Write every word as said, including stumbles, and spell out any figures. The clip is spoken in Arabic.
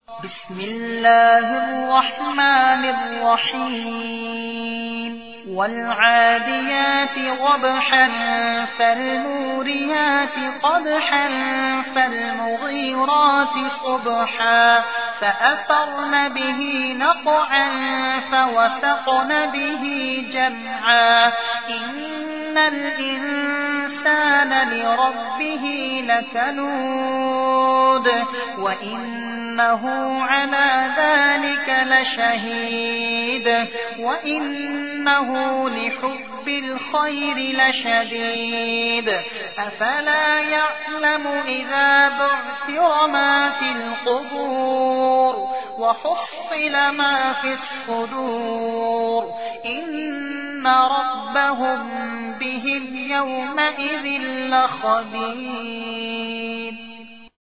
بسم الله الرحمن الرحيم والعاديات ضبحا فالموريات قدحا فالمغيرات صبحا فأثرن به نقعا فوسطن به جمعا إن الإنسان لربه لكنود وإنه على ذلك لشهيد وإنه لحب الخير لشديد أفلا يعلم إذا بعثر ما في القبور وحصل ما في الصدور إن ربهم بهم يومئذ لخبير.